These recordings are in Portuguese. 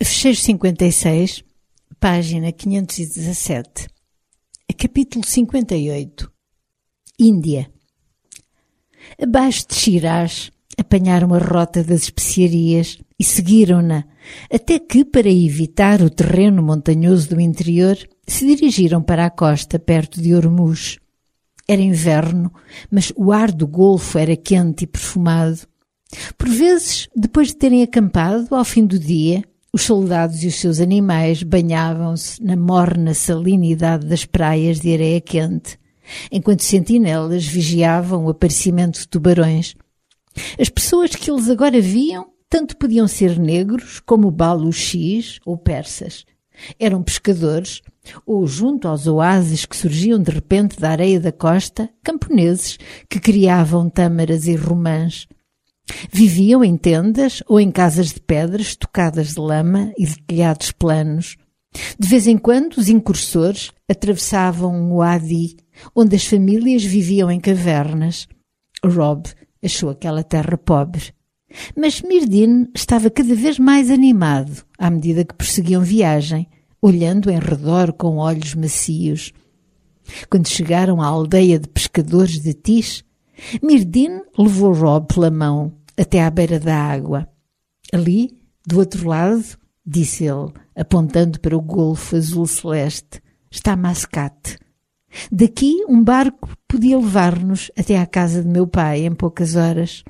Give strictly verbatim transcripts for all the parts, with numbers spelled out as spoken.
Fecheiro cinquenta e seis, página quinhentos e dezassete. Capítulo cinquenta e oito. Índia. Abaixo de Shiraz, apanharam a rota das especiarias e seguiram-na, até que, para evitar o terreno montanhoso do interior, se dirigiram para a costa perto de Hormuz. Era inverno, mas o ar do Golfo era quente e perfumado. Por vezes, depois de terem acampado, ao fim do dia, os soldados e os seus animais banhavam-se na morna salinidade das praias de areia quente, enquanto sentinelas vigiavam o aparecimento de tubarões. As pessoas que eles agora viam tanto podiam ser negros como baluchis ou persas. Eram pescadores, ou, junto aos oásis que surgiam de repente da areia da costa, camponeses que criavam tâmaras e romãs. Viviam em tendas ou em casas de pedras tocadas de lama e de telhados planos. De vez em quando os incursores atravessavam um uadi, onde as famílias viviam em cavernas. Rob achou aquela terra pobre. Mas Myrdhin estava cada vez mais animado à medida que prosseguiam viagem, olhando em redor com olhos macios. Quando chegaram à aldeia de pescadores de Tish, Myrdhin levou Rob pela mão até à beira da água. Ali, do outro lado, disse ele, apontando para o golfo azul celeste, está Mascate. Daqui um barco podia levar-nos até à casa de meu pai em poucas horas.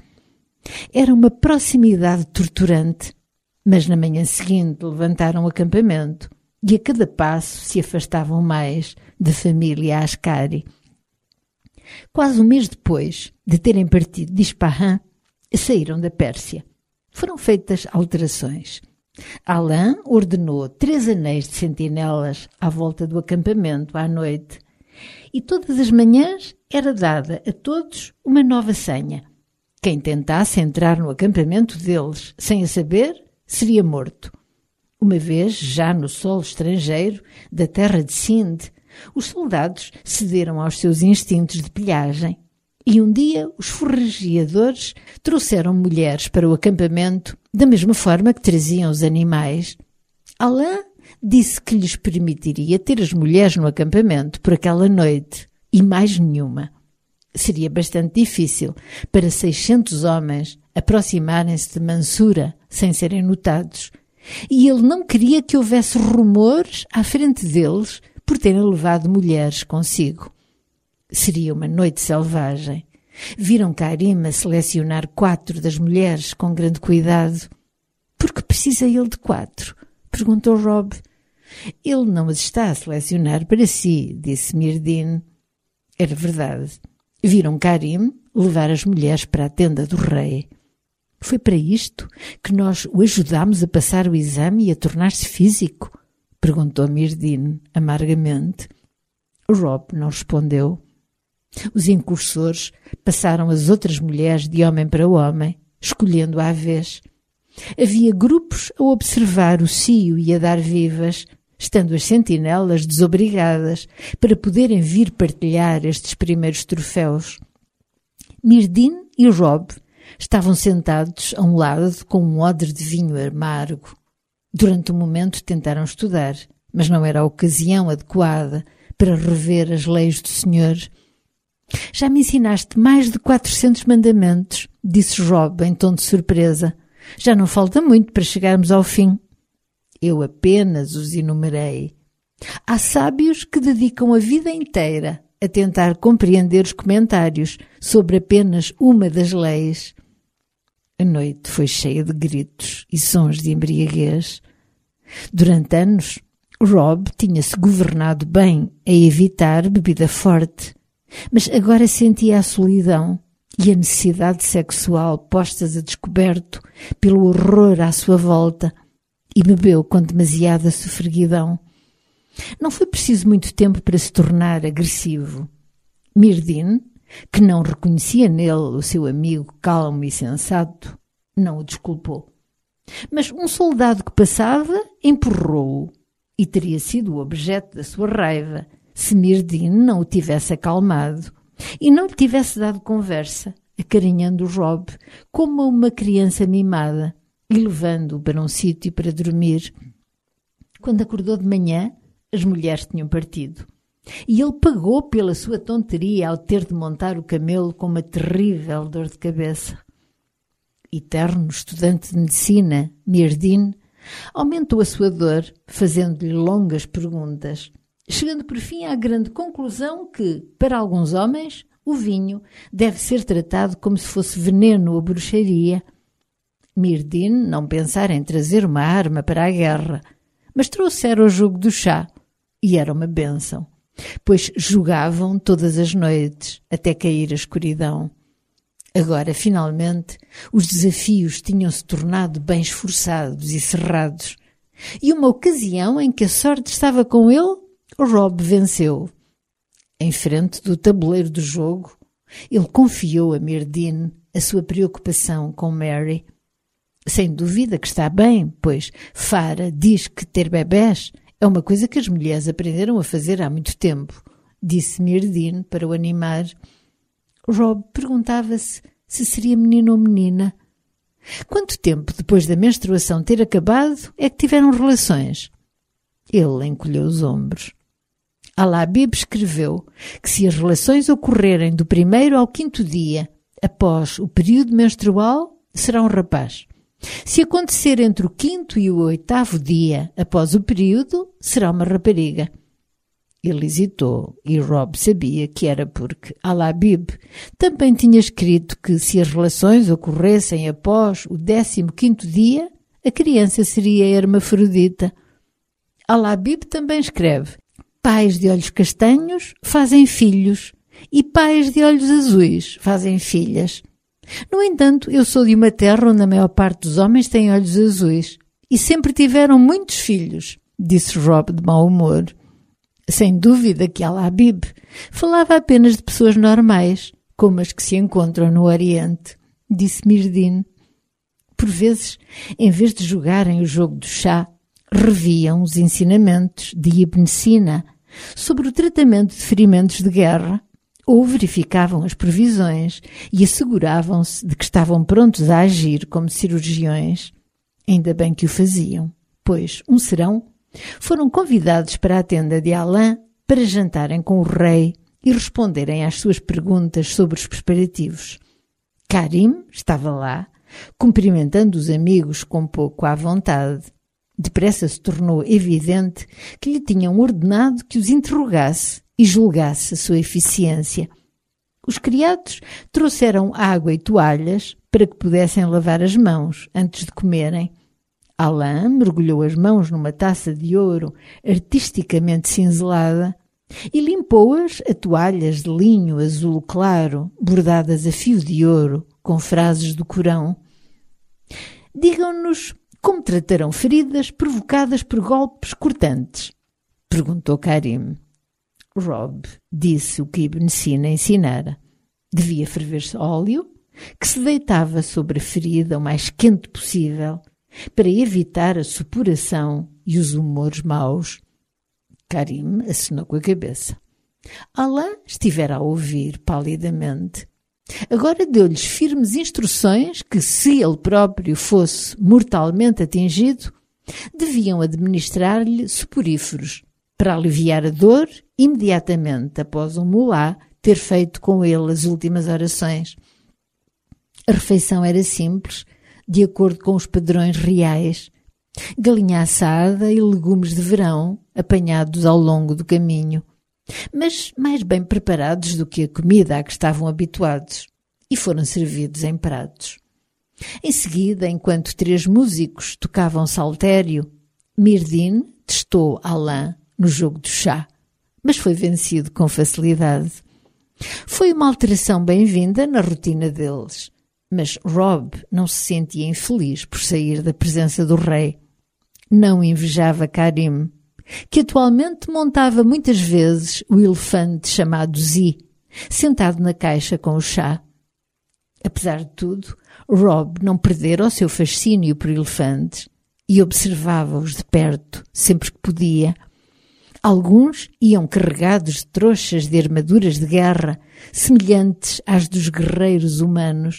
Era uma proximidade torturante, mas na manhã seguinte levantaram o acampamento e a cada passo se afastavam mais da família Ascari. Quase um mês depois de terem partido de Ispahan, saíram da Pérsia. Foram feitas alterações. Alain ordenou três anéis de sentinelas à volta do acampamento à noite, e todas as manhãs era dada a todos uma nova senha. Quem tentasse entrar no acampamento deles sem a saber, seria morto. Uma vez, já no solo estrangeiro da terra de Sind, os soldados cederam aos seus instintos de pilhagem e um dia os forrageadores trouxeram mulheres para o acampamento da mesma forma que traziam os animais. Alain disse que lhes permitiria ter as mulheres no acampamento por aquela noite e mais nenhuma. Seria bastante difícil para seiscentos homens aproximarem-se de Mansura sem serem notados, e ele não queria que houvesse rumores à frente deles por terem levado mulheres consigo. Seria uma noite selvagem. Viram Karim a selecionar quatro das mulheres com grande cuidado. «Por que precisa ele de quatro?» perguntou Rob. «Ele não as está a selecionar para si», disse Myrdhin. Era verdade. Viram Karim levar as mulheres para a tenda do rei. «Foi para isto que nós o ajudámos a passar o exame e a tornar-se físico?» perguntou Myrdhin amargamente. Rob não respondeu. Os incursores passaram as outras mulheres de homem para homem, escolhendo à vez. Havia grupos a observar o cio e a dar vivas, estando as sentinelas desobrigadas para poderem vir partilhar estes primeiros troféus. Myrdhin e Rob estavam sentados a um lado com um odre de vinho amargo. Durante um momento tentaram estudar, mas não era a ocasião adequada para rever as leis do Senhor. «Já me ensinaste mais de quatrocentos mandamentos», disse Rob em tom de surpresa. «Já não falta muito para chegarmos ao fim». «Eu apenas os enumerei. Há sábios que dedicam a vida inteira a tentar compreender os comentários sobre apenas uma das leis». A noite foi cheia de gritos e sons de embriaguez. Durante anos, Rob tinha-se governado bem a evitar bebida forte, mas agora sentia a solidão e a necessidade sexual postas a descoberto pelo horror à sua volta e bebeu com demasiada sofreguidão. Não foi preciso muito tempo para se tornar agressivo. Myrdhin, que não reconhecia nele o seu amigo calmo e sensato, não o desculpou. Mas um soldado que passava empurrou-o e teria sido o objeto da sua raiva se Myrdhin não o tivesse acalmado e não lhe tivesse dado conversa, acarinhando Rob como uma criança mimada e levando-o para um sítio para dormir. Quando acordou de manhã, as mulheres tinham partido. E ele pagou pela sua tonteria ao ter de montar o camelo com uma terrível dor de cabeça. Eterno estudante de medicina, Myrdhinn aumentou a sua dor, fazendo-lhe longas perguntas, chegando por fim à grande conclusão que, para alguns homens, o vinho deve ser tratado como se fosse veneno ou bruxaria. Myrdhinn não pensara em trazer uma arma para a guerra, mas trouxera o jogo do chá, e era uma bênção, pois jogavam todas as noites, até cair a escuridão. Agora, finalmente, os desafios tinham-se tornado bem esforçados e cerrados, e uma ocasião em que a sorte estava com ele, Robb venceu. Em frente do tabuleiro do jogo, ele confiou a Myrdhinn a sua preocupação com Mary. Sem dúvida que está bem, pois Farah diz que ter bebés é uma coisa que as mulheres aprenderam a fazer há muito tempo, disse Myrdhinn para o animar. Robb perguntava-se se seria menino ou menina. Quanto tempo depois da menstruação ter acabado é que tiveram relações? Ele encolheu os ombros. Al-Habib escreveu que se as relações ocorrerem do primeiro ao quinto dia após o período menstrual, será um rapaz. Se acontecer entre o quinto e o oitavo dia após o período, será uma rapariga. Ele hesitou e Robb sabia que era porque Al-Habib também tinha escrito que se as relações ocorressem após o décimo quinto dia, a criança seria hermafrodita. Al-Habib também escreve: pais de olhos castanhos fazem filhos e pais de olhos azuis fazem filhas. No entanto, eu sou de uma terra onde a maior parte dos homens tem olhos azuis e sempre tiveram muitos filhos, disse Robb de mau humor. Sem dúvida que Al-Habib falava apenas de pessoas normais, como as que se encontram no Oriente, disse Myrdhinn. Por vezes, em vez de jogarem o jogo do chá, reviam os ensinamentos de Ibn Sina sobre o tratamento de ferimentos de guerra, ou verificavam as previsões e asseguravam-se de que estavam prontos a agir como cirurgiões. Ainda bem que o faziam, pois, um serão, foram convidados para a tenda de Alain para jantarem com o rei e responderem às suas perguntas sobre os preparativos. Karim estava lá, cumprimentando os amigos com pouco à vontade. Depressa se tornou evidente que lhe tinham ordenado que os interrogasse e julgasse a sua eficiência. Os criados trouxeram água e toalhas para que pudessem lavar as mãos antes de comerem. Alain mergulhou as mãos numa taça de ouro artisticamente cinzelada e limpou-as a toalhas de linho azul claro, bordadas a fio de ouro, com frases do Corão. Digam-nos como tratarão feridas provocadas por golpes cortantes, perguntou Karim. Robb disse o que Ibn Sina ensinara. Devia ferver-se óleo, que se deitava sobre a ferida o mais quente possível, para evitar a supuração e os humores maus. Karim acenou com a cabeça. Alain estivera a ouvir palidamente. Agora deu-lhes firmes instruções que, se ele próprio fosse mortalmente atingido, deviam administrar-lhe suporíferos para aliviar a dor imediatamente após o mulá ter feito com ele as últimas orações. A refeição era simples, de acordo com os padrões reais. Galinha assada e legumes de verão, apanhados ao longo do caminho, mas mais bem preparados do que a comida a que estavam habituados, e foram servidos em pratos. Em seguida, enquanto três músicos tocavam saltério, Myrdhinn testou Alain no jogo do chá, mas foi vencido com facilidade. Foi uma alteração bem-vinda na rotina deles, mas Robb não se sentia infeliz por sair da presença do rei. Não invejava Karim, que atualmente montava muitas vezes o elefante chamado Zi, sentado na caixa com o chá. Apesar de tudo, Robb não perdera o seu fascínio por elefantes e observava-os de perto sempre que podia. Alguns iam carregados de trouxas de armaduras de guerra, semelhantes às dos guerreiros humanos,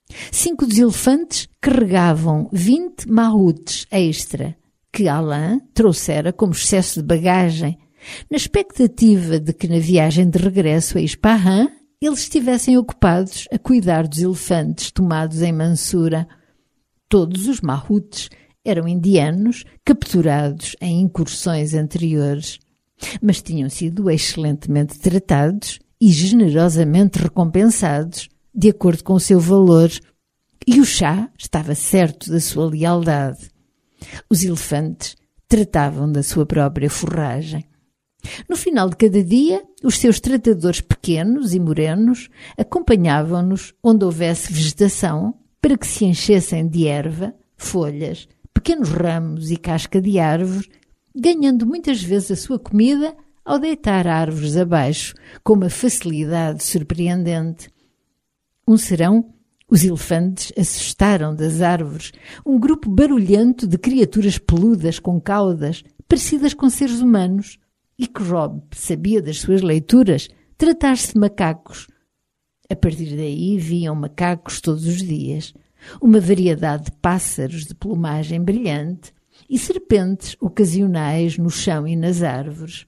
Cinco dos elefantes carregavam vinte mahutes extra, que Alain trouxera como excesso de bagagem, na expectativa de que na viagem de regresso a Ispahan eles estivessem ocupados a cuidar dos elefantes tomados em Mansura. Todos os mahutes eram indianos capturados em incursões anteriores, mas tinham sido excelentemente tratados e generosamente recompensados de acordo com o seu valor, e o chá estava certo da sua lealdade. Os elefantes tratavam da sua própria forragem. No final de cada dia, os seus tratadores pequenos e morenos acompanhavam-nos onde houvesse vegetação para que se enchessem de erva, folhas, pequenos ramos e casca de árvore, ganhando muitas vezes a sua comida ao deitar árvores abaixo com uma facilidade surpreendente. Um serão, os elefantes assustaram das árvores um grupo barulhento de criaturas peludas com caudas, parecidas com seres humanos, e que Rob sabia das suas leituras tratar-se de macacos. A partir daí viam macacos todos os dias, uma variedade de pássaros de plumagem brilhante e serpentes ocasionais no chão e nas árvores.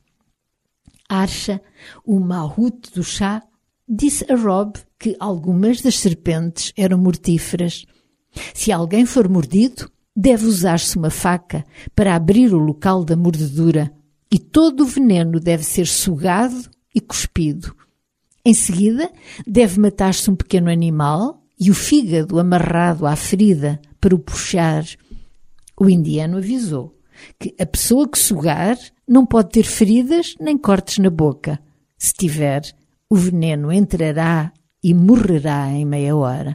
Archa, o mahute do chá, disse a Rob que algumas das serpentes eram mortíferas. Se alguém for mordido, deve usar-se uma faca para abrir o local da mordedura e todo o veneno deve ser sugado e cuspido. Em seguida, deve matar-se um pequeno animal e o fígado amarrado à ferida para o puxar. O indiano avisou que a pessoa que sugar não pode ter feridas nem cortes na boca. Se tiver, o veneno entrará e morrerá em meia hora.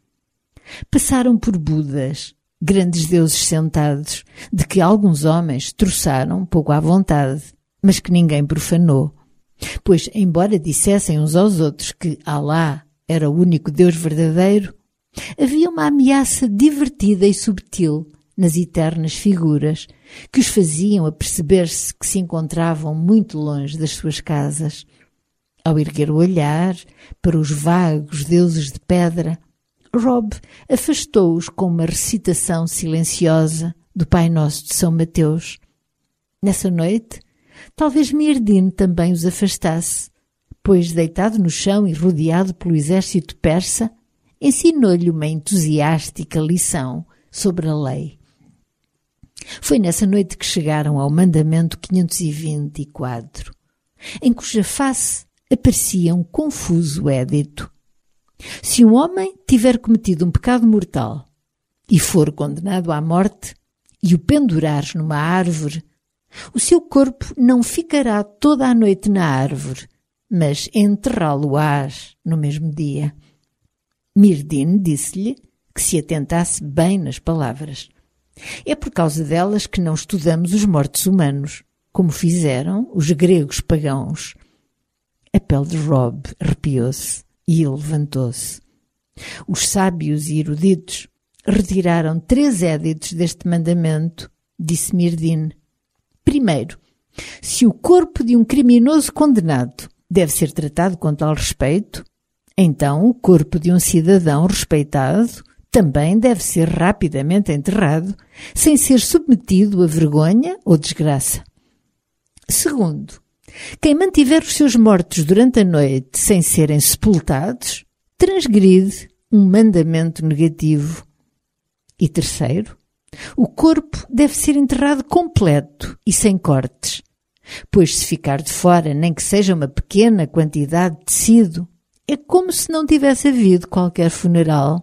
Passaram por Budas, grandes deuses sentados, de que alguns homens troçaram pouco à vontade, mas que ninguém profanou. Pois, embora dissessem uns aos outros que Alá era o único Deus verdadeiro, havia uma ameaça divertida e subtil nas eternas figuras que os faziam aperceber-se que se encontravam muito longe das suas casas. Ao erguer o olhar para os vagos deuses de pedra, Rob afastou-os com uma recitação silenciosa do Pai Nosso de São Mateus. Nessa noite, talvez Mirdin também os afastasse, pois, deitado no chão e rodeado pelo exército persa, ensinou-lhe uma entusiástica lição sobre a lei. Foi nessa noite que chegaram ao mandamento quinhentos e vinte e quatro, em cuja face aparecia um confuso édito. Se um homem tiver cometido um pecado mortal e for condenado à morte e o pendurares numa árvore, o seu corpo não ficará toda a noite na árvore, mas enterrá-lo-ás no mesmo dia. Mirdin disse-lhe que se atentasse bem nas palavras. É por causa delas que não estudamos os mortos humanos, como fizeram os gregos pagãos. A pele de Rob arrepiou-se e ele levantou-se. Os sábios e eruditos retiraram três éditos deste mandamento, disse Mirdin. Primeiro, se o corpo de um criminoso condenado deve ser tratado com tal respeito, então o corpo de um cidadão respeitado também deve ser rapidamente enterrado, sem ser submetido a vergonha ou desgraça. Segundo, quem mantiver os seus mortos durante a noite sem serem sepultados, transgride um mandamento negativo. E terceiro, o corpo deve ser enterrado completo e sem cortes, pois se ficar de fora nem que seja uma pequena quantidade de tecido, é como se não tivesse havido qualquer funeral.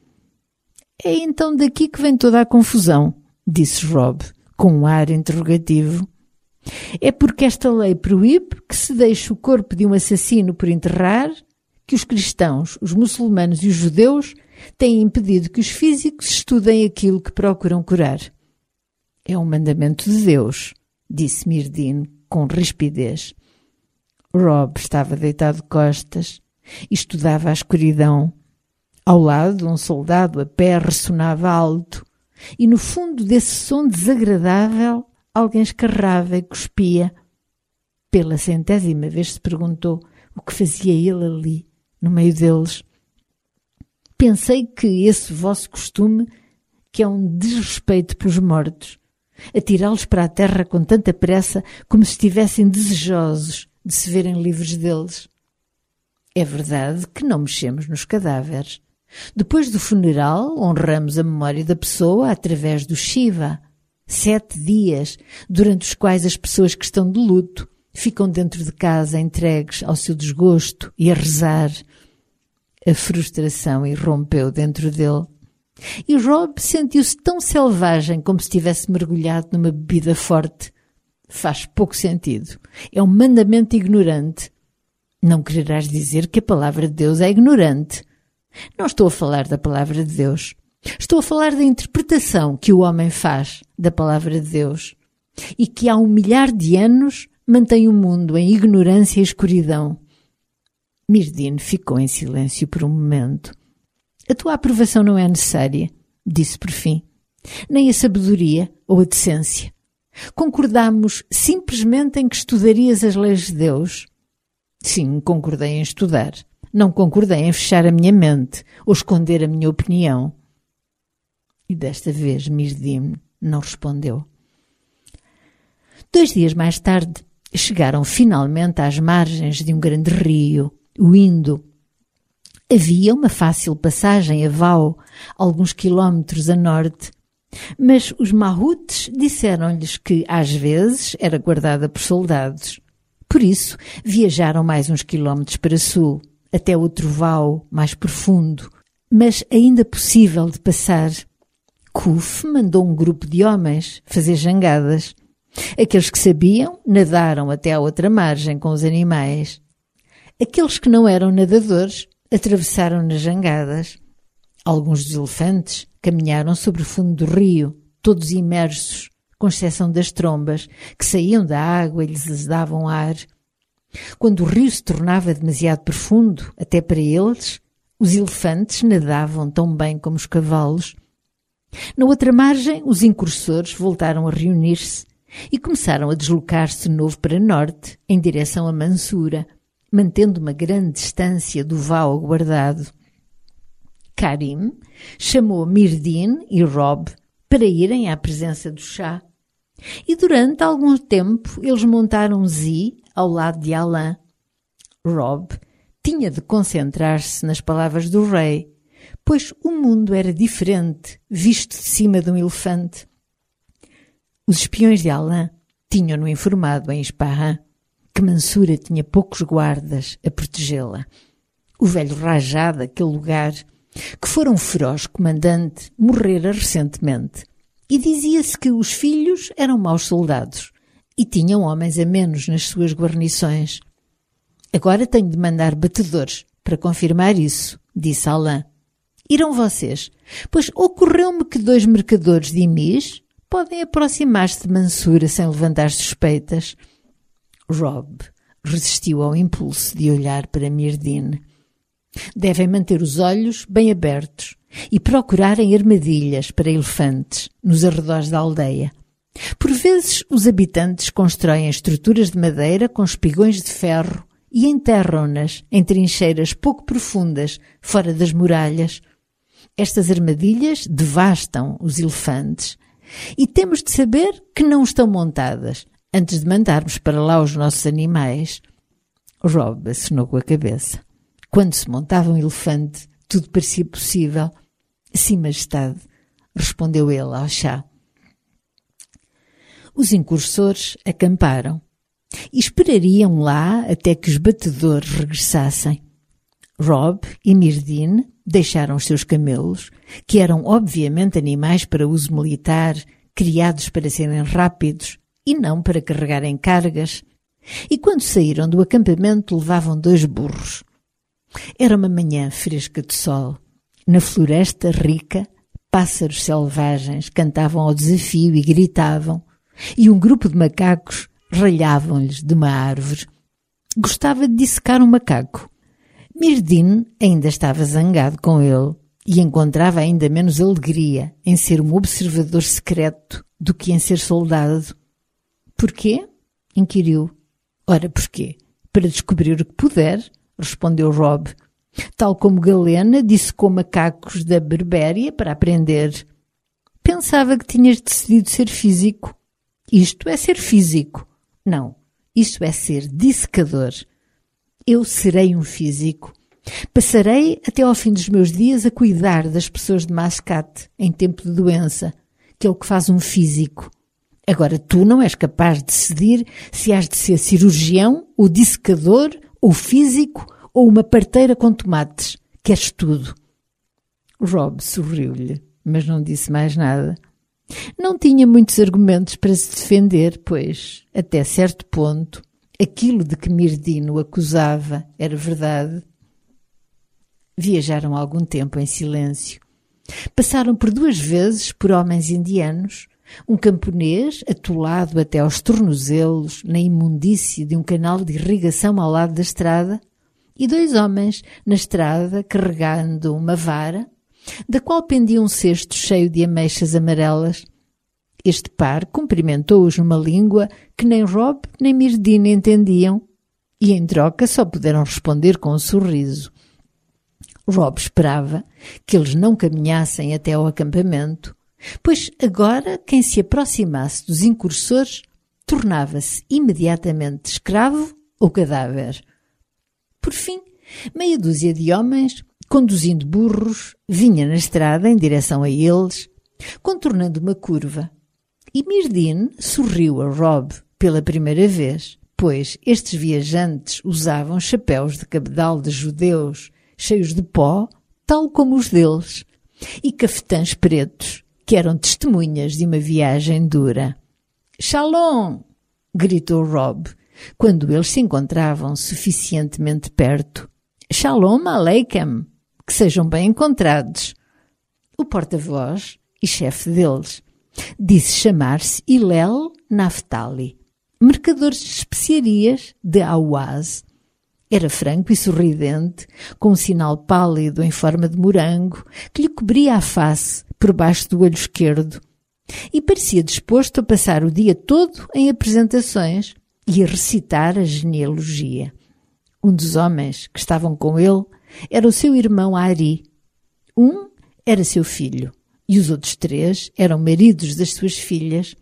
É então daqui que vem toda a confusão, disse Rob, com um ar interrogativo. É porque esta lei proíbe que se deixe o corpo de um assassino por enterrar, que os cristãos, os muçulmanos e os judeus têm impedido que os físicos estudem aquilo que procuram curar. É um mandamento de Deus, disse Mirdin com rispidez. Rob estava deitado de costas e estudava a escuridão. Ao lado, um soldado a pé ressonava alto e no fundo desse som desagradável alguém escarrava e cuspia. Pela centésima vez se perguntou o que fazia ele ali, no meio deles. Pensei que esse vosso costume, que é um desrespeito pelos mortos, atirá-los para a terra com tanta pressa como se estivessem desejosos de se verem livres deles. É verdade que não mexemos nos cadáveres. Depois do funeral, honramos a memória da pessoa através do Shiva. Sete dias, durante os quais as pessoas que estão de luto ficam dentro de casa entregues ao seu desgosto e a rezar. A frustração irrompeu dentro dele. E Rob sentiu-se tão selvagem como se tivesse mergulhado numa bebida forte. Faz pouco sentido. É um mandamento ignorante. Não quererás dizer que a palavra de Deus é ignorante. Não estou a falar da palavra de Deus. Estou a falar da interpretação que o homem faz da palavra de Deus e que há um milhar de anos mantém o mundo em ignorância e escuridão. Mirdin ficou em silêncio por um momento. A tua aprovação não é necessária, disse por fim. Nem a sabedoria ou a decência. Concordamos simplesmente em que estudarias as leis de Deus. Sim, concordei em estudar. Não concordei em fechar a minha mente ou esconder a minha opinião. E desta vez Mirdin não respondeu. Dois dias mais tarde, chegaram finalmente às margens de um grande rio, o Indo. Havia uma fácil passagem a Vau, alguns quilómetros a norte, mas os Mahutes disseram-lhes que, às vezes, era guardada por soldados. Por isso, viajaram mais uns quilómetros para sul, até outro Vau mais profundo, mas ainda possível de passar. Kuf mandou um grupo de homens fazer jangadas. Aqueles que sabiam nadaram até à outra margem com os animais. Aqueles que não eram nadadores atravessaram nas jangadas. Alguns dos elefantes caminharam sobre o fundo do rio, todos imersos, com exceção das trombas, que saíam da água e lhes davam ar. Quando o rio se tornava demasiado profundo, até para eles, os elefantes nadavam tão bem como os cavalos. Na outra margem, os incursores voltaram a reunir-se e começaram a deslocar-se de novo para norte, em direção a Mansura, mantendo uma grande distância do Vau guardado. Karim chamou Mirdin e Rob para irem à presença do chá. E durante algum tempo eles montaram Zi ao lado de Alain. Rob tinha de concentrar-se nas palavras do rei, pois o mundo era diferente, visto de cima de um elefante. Os espiões de Alain tinham-no informado em Ispahan que Mansura tinha poucos guardas a protegê-la. O velho Rajá daquele lugar, que fora um feroz comandante, morrera recentemente, e dizia-se que os filhos eram maus soldados e tinham homens a menos nas suas guarnições. Agora tenho de mandar batedores para confirmar isso, disse Alain. Irão vocês, pois ocorreu-me que dois mercadores de Imis podem aproximar-se de Mansura sem levantar suspeitas. Rob resistiu ao impulso de olhar para Mirdin. Devem manter os olhos bem abertos e procurarem armadilhas para elefantes nos arredores da aldeia. Por vezes, os habitantes constroem estruturas de madeira com espigões de ferro e enterram-nas em trincheiras pouco profundas, fora das muralhas. Estas armadilhas devastam os elefantes e temos de saber que não estão montadas antes de mandarmos para lá os nossos animais. Rob acenou com a cabeça. Quando se montava um elefante, tudo parecia possível. Sim, majestade, respondeu ele ao chá. Os incursores acamparam e esperariam lá até que os batedores regressassem. Rob e Mirdin deixaram os seus camelos, que eram obviamente animais para uso militar, criados para serem rápidos e não para carregarem cargas, e quando saíram do acampamento levavam dois burros. Era uma manhã fresca de sol. Na floresta rica, pássaros selvagens cantavam ao desafio e gritavam, e um grupo de macacos ralhavam-lhes de uma árvore. Gostava de dissecar um macaco. Mirdin ainda estava zangado com ele e encontrava ainda menos alegria em ser um observador secreto do que em ser soldado. Porquê? Inquiriu. Ora, porquê? Para descobrir o que puder, respondeu Rob. Tal como Galena dissecou macacos da Berbéria para aprender. Pensava que tinhas decidido ser físico. Isto é ser físico. Não, isto é ser dissecador. Eu serei um físico. Passarei até ao fim dos meus dias a cuidar das pessoas de Mascate em tempo de doença, que é o que faz um físico. Agora, tu não és capaz de decidir se has de ser cirurgião, ou dissecador, ou físico, ou uma parteira com tomates. Queres tudo. Rob sorriu-lhe, mas não disse mais nada. Não tinha muitos argumentos para se defender, pois, até certo ponto, aquilo de que Myrdhinn o acusava era verdade. Viajaram algum tempo em silêncio. Passaram por duas vezes por homens indianos, um camponês atolado até aos tornozelos na imundície de um canal de irrigação ao lado da estrada, e dois homens na estrada carregando uma vara, da qual pendia um cesto cheio de ameixas amarelas. Este par cumprimentou-os numa língua que nem Rob nem Myrdhinn entendiam, e em troca só puderam responder com um sorriso. Rob esperava que eles não caminhassem até ao acampamento, pois agora quem se aproximasse dos incursores tornava-se imediatamente escravo ou cadáver. Por fim, meia dúzia de homens, conduzindo burros, vinha na estrada em direção a eles, contornando uma curva. E Myrdhinn sorriu a Rob pela primeira vez, pois estes viajantes usavam chapéus de cabedal de judeus cheios de pó, tal como os deles, e cafetãs pretos, que eram testemunhas de uma viagem dura. «Shalom!» gritou Rob, quando eles se encontravam suficientemente perto. «Shalom Aleichem! Que sejam bem encontrados!» O porta-voz e chefe deles disse chamar-se Hillel Naphtali, mercador de especiarias de Ahwaz. Era franco e sorridente, com um sinal pálido em forma de morango que lhe cobria a face por baixo do olho esquerdo, e parecia disposto a passar o dia todo em apresentações e a recitar a genealogia. Um dos homens que estavam com ele era o seu irmão Ari. Um era seu filho e os outros três eram maridos das suas filhas.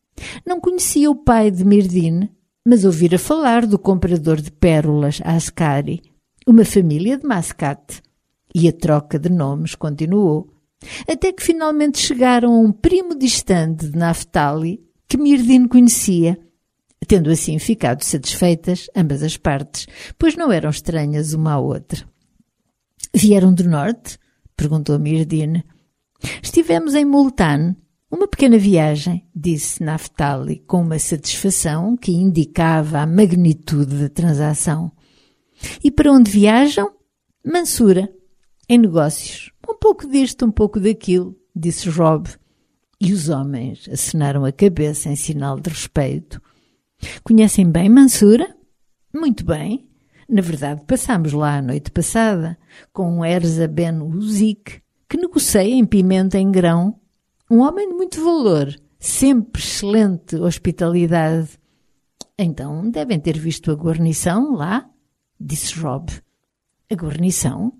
Não conhecia o pai de Myrdhinn, mas ouvira falar do comprador de pérolas Ascari, uma família de Mascate, e a troca de nomes continuou, até que finalmente chegaram a um primo distante de Naphtali que Myrdhinn conhecia, tendo assim ficado satisfeitas ambas as partes, pois não eram estranhas uma à outra. «Vieram do norte?» perguntou Myrdhinn. «Estivemos em Multan. Uma pequena viagem», disse Naphtali, com uma satisfação que indicava a magnitude da transação. «E para onde viajam?» «Mansura, em negócios. Um pouco disto, um pouco daquilo», disse Rob. E os homens acenaram a cabeça em sinal de respeito. «Conhecem bem Mansura?» «Muito bem. Na verdade, passámos lá a noite passada, com Erza Ben Uzik, que negocia em pimenta em grão. Um homem de muito valor, sempre excelente hospitalidade.» «Então devem ter visto a guarnição lá?» disse Rob. «A guarnição?»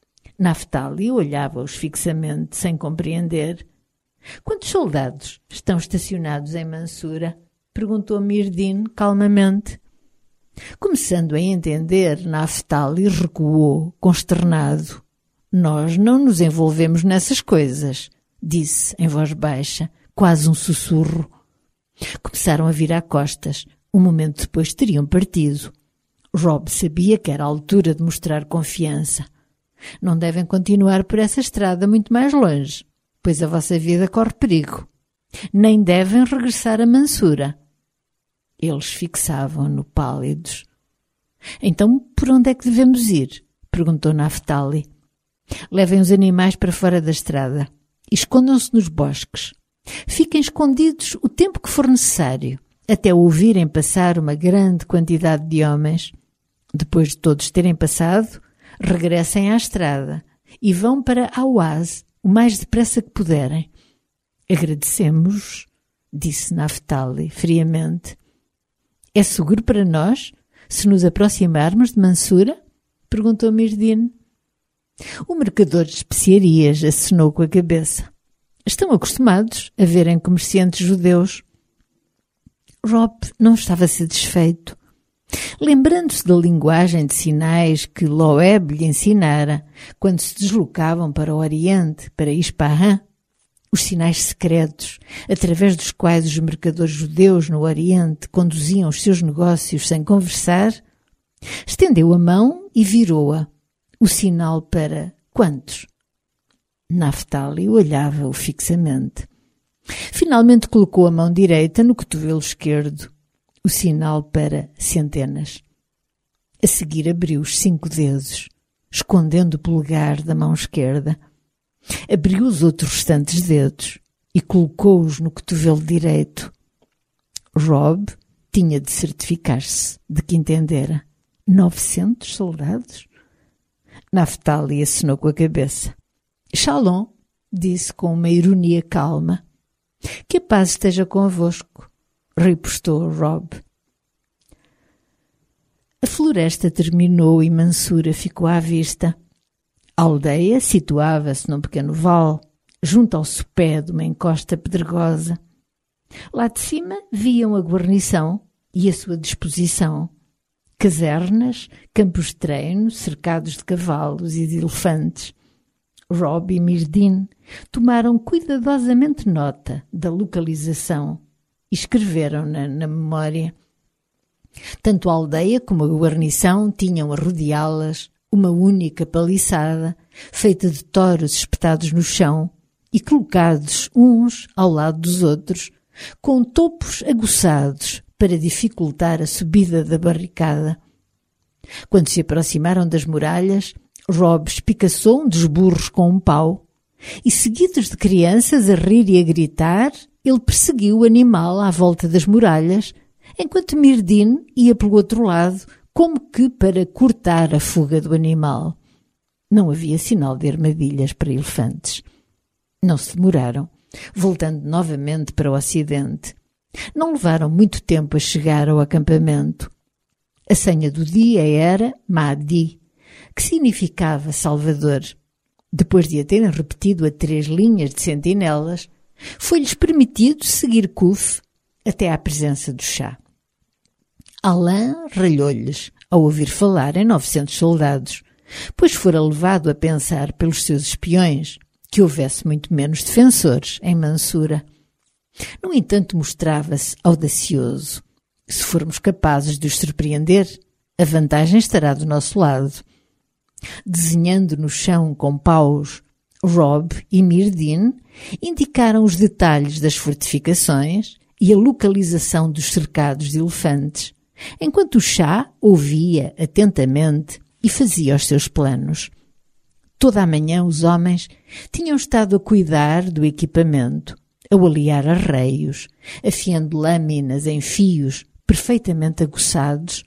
Naphtali olhava-os fixamente, sem compreender. «Quantos soldados estão estacionados em Mansura?» perguntou Myrdhinn calmamente. Começando a entender, Naphtali recuou, consternado. «Nós não nos envolvemos nessas coisas», disse em voz baixa, quase um sussurro. Começaram a virar costas. Um momento depois teriam partido. Rob sabia que era a altura de mostrar confiança. «Não devem continuar por essa estrada muito mais longe, pois a vossa vida corre perigo. Nem devem regressar a Mansura.» Eles fixavam-no pálidos. «Então, por onde é que devemos ir?» perguntou Naphtali. «Levem os animais para fora da estrada. Escondam-se nos bosques. Fiquem escondidos o tempo que for necessário, até ouvirem passar uma grande quantidade de homens. Depois de todos terem passado, regressem à estrada e vão para Ahwaz o mais depressa que puderem.» «Agradecemos», disse Naphtali friamente. «É seguro para nós, se nos aproximarmos de Mansura?» perguntou Myrdhinn. O mercador de especiarias acenou com a cabeça. Estão acostumados a verem comerciantes judeus. Rob não estava satisfeito. Lembrando-se da linguagem de sinais que Loeb lhe ensinara quando se deslocavam para o Oriente, para Ispahan, os sinais secretos, através dos quais os mercadores judeus no Oriente conduziam os seus negócios sem conversar, estendeu a mão e virou-a, o sinal para quantos? Naphtali olhava-o fixamente. Finalmente colocou a mão direita no cotovelo esquerdo, o sinal para centenas. A seguir abriu os cinco dedos, escondendo o polegar da mão esquerda. Abriu os outros restantes dedos e colocou-os no cotovelo direito. Rob tinha de certificar-se de que entendera. Novecentos soldados? Naphtali acenou com a cabeça. Shalom, disse com uma ironia calma. Que a paz esteja convosco, repostou Rob. A floresta terminou e Mansura ficou à vista. A aldeia situava-se num pequeno vale, junto ao sopé de uma encosta pedregosa. Lá de cima viam a guarnição e a sua disposição. Casernas, campos de treino, cercados de cavalos e de elefantes. Rob e Mirdin tomaram cuidadosamente nota da localização e escreveram-na na memória. Tanto a aldeia como a guarnição tinham a rodeá-las uma única paliçada, feita de touros espetados no chão e colocados uns ao lado dos outros, com topos aguçados para dificultar a subida da barricada. Quando se aproximaram das muralhas, Rob espicaçou um dos burros com um pau e, seguidos de crianças a rir e a gritar, ele perseguiu o animal à volta das muralhas, enquanto Mirdin ia pelo outro lado, como que para cortar a fuga do animal. Não havia sinal de armadilhas para elefantes. Não se demoraram, voltando novamente para o ocidente. Não levaram muito tempo a chegar ao acampamento. A senha do dia era Mahdi, que significava Salvador. Depois de a terem repetido a três linhas de sentinelas, foi-lhes permitido seguir Kuf até à presença do chá. Alain ralhou-lhes ao ouvir falar em novecentos soldados, pois fora levado a pensar pelos seus espiões que houvesse muito menos defensores em Mansura. No entanto, mostrava-se audacioso. Se formos capazes de os surpreender, a vantagem estará do nosso lado. Desenhando no chão com paus, Rob e Mirdin indicaram os detalhes das fortificações e a localização dos cercados de elefantes, enquanto o chá ouvia atentamente e fazia os seus planos. Toda a manhã os homens tinham estado a cuidar do equipamento, a o aliar arreios, afiando lâminas em fios perfeitamente aguçados.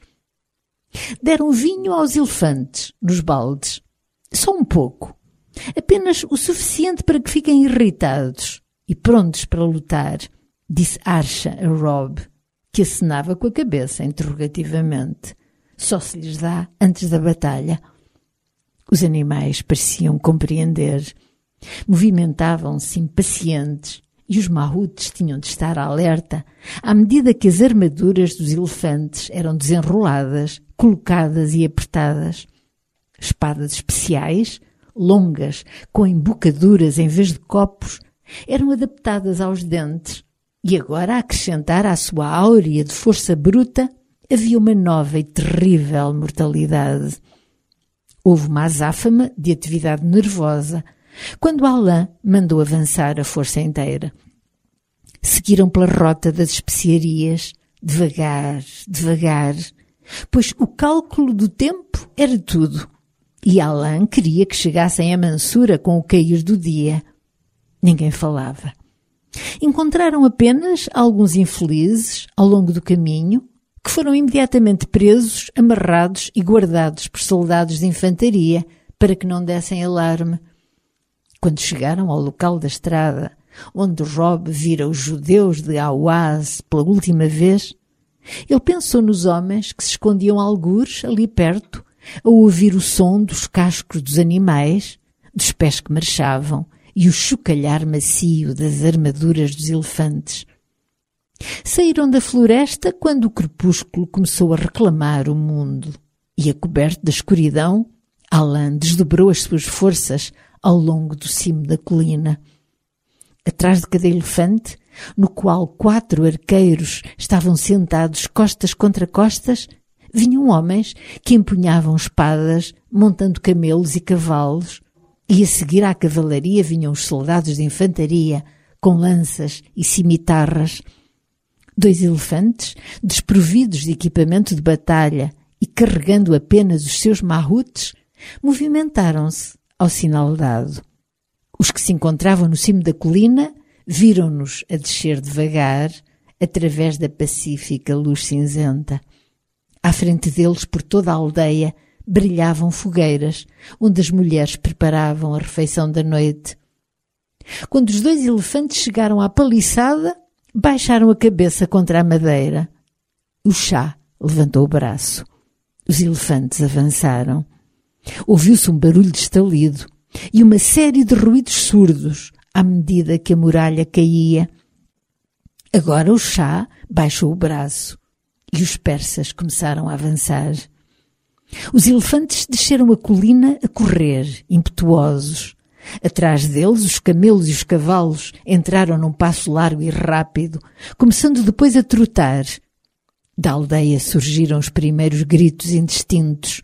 Deram vinho aos elefantes nos baldes, só um pouco, apenas o suficiente para que fiquem irritados e prontos para lutar, disse Archa a Rob, que acenava com a cabeça interrogativamente. Só se lhes dá antes da batalha. Os animais pareciam compreender. Movimentavam-se impacientes e os mahutes tinham de estar alerta à medida que as armaduras dos elefantes eram desenroladas, colocadas e apertadas. Espadas especiais, longas, com embocaduras em vez de copos, eram adaptadas aos dentes. E agora, a acrescentar à sua áurea de força bruta, havia uma nova e terrível mortalidade. Houve uma azáfama de atividade nervosa, quando Alain mandou avançar a força inteira. Seguiram pela rota das especiarias, devagar, devagar, pois o cálculo do tempo era tudo, e Alain queria que chegassem a Mansura com o cair do dia. Ninguém falava. Encontraram apenas alguns infelizes ao longo do caminho, que foram imediatamente presos, amarrados e guardados por soldados de infantaria para que não dessem alarme. Quando chegaram ao local da estrada, onde Rob vira os judeus de Awaz pela última vez, ele pensou nos homens que se escondiam algures ali perto a ouvir o som dos cascos dos animais, dos pés que marchavam e o chocalhar macio das armaduras dos elefantes. Saíram da floresta quando o crepúsculo começou a reclamar o mundo e, acoberto da escuridão, Alain desdobrou as suas forças ao longo do cimo da colina. Atrás de cada elefante, no qual quatro arqueiros estavam sentados costas contra costas, vinham homens que empunhavam espadas, montando camelos e cavalos, e a seguir à cavalaria vinham os soldados de infantaria, com lanças e cimitarras. Dois elefantes, desprovidos de equipamento de batalha e carregando apenas os seus marrutes, movimentaram-se ao sinal dado. Os que se encontravam no cimo da colina viram-nos a descer devagar, através da pacífica luz cinzenta. À frente deles, por toda a aldeia, brilhavam fogueiras, onde as mulheres preparavam a refeição da noite. Quando os dois elefantes chegaram à paliçada, baixaram a cabeça contra a madeira. O chá levantou o braço. Os elefantes avançaram. Ouviu-se um barulho de estalido e uma série de ruídos surdos à medida que a muralha caía. Agora o chá baixou o braço e os persas começaram a avançar. Os elefantes desceram a colina a correr, impetuosos. Atrás deles, os camelos e os cavalos entraram num passo largo e rápido, começando depois a trotar. Da aldeia surgiram os primeiros gritos indistintos.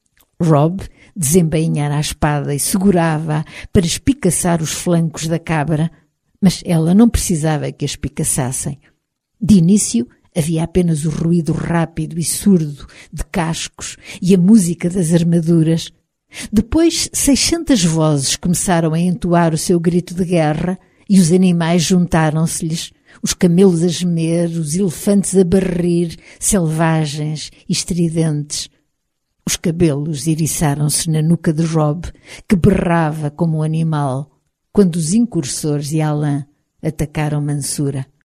Rob desembainhara a espada e segurava-a para espicaçar os flancos da cabra, mas ela não precisava que a espicaçassem. De início, havia apenas o ruído rápido e surdo de cascos e a música das armaduras. Depois, seiscentas vozes começaram a entoar o seu grito de guerra e os animais juntaram-se-lhes, os camelos a gemer, os elefantes a barrir, selvagens e estridentes. Os cabelos eriçaram-se na nuca de Rob, que berrava como um animal, quando os incursores e Alain atacaram Mansura.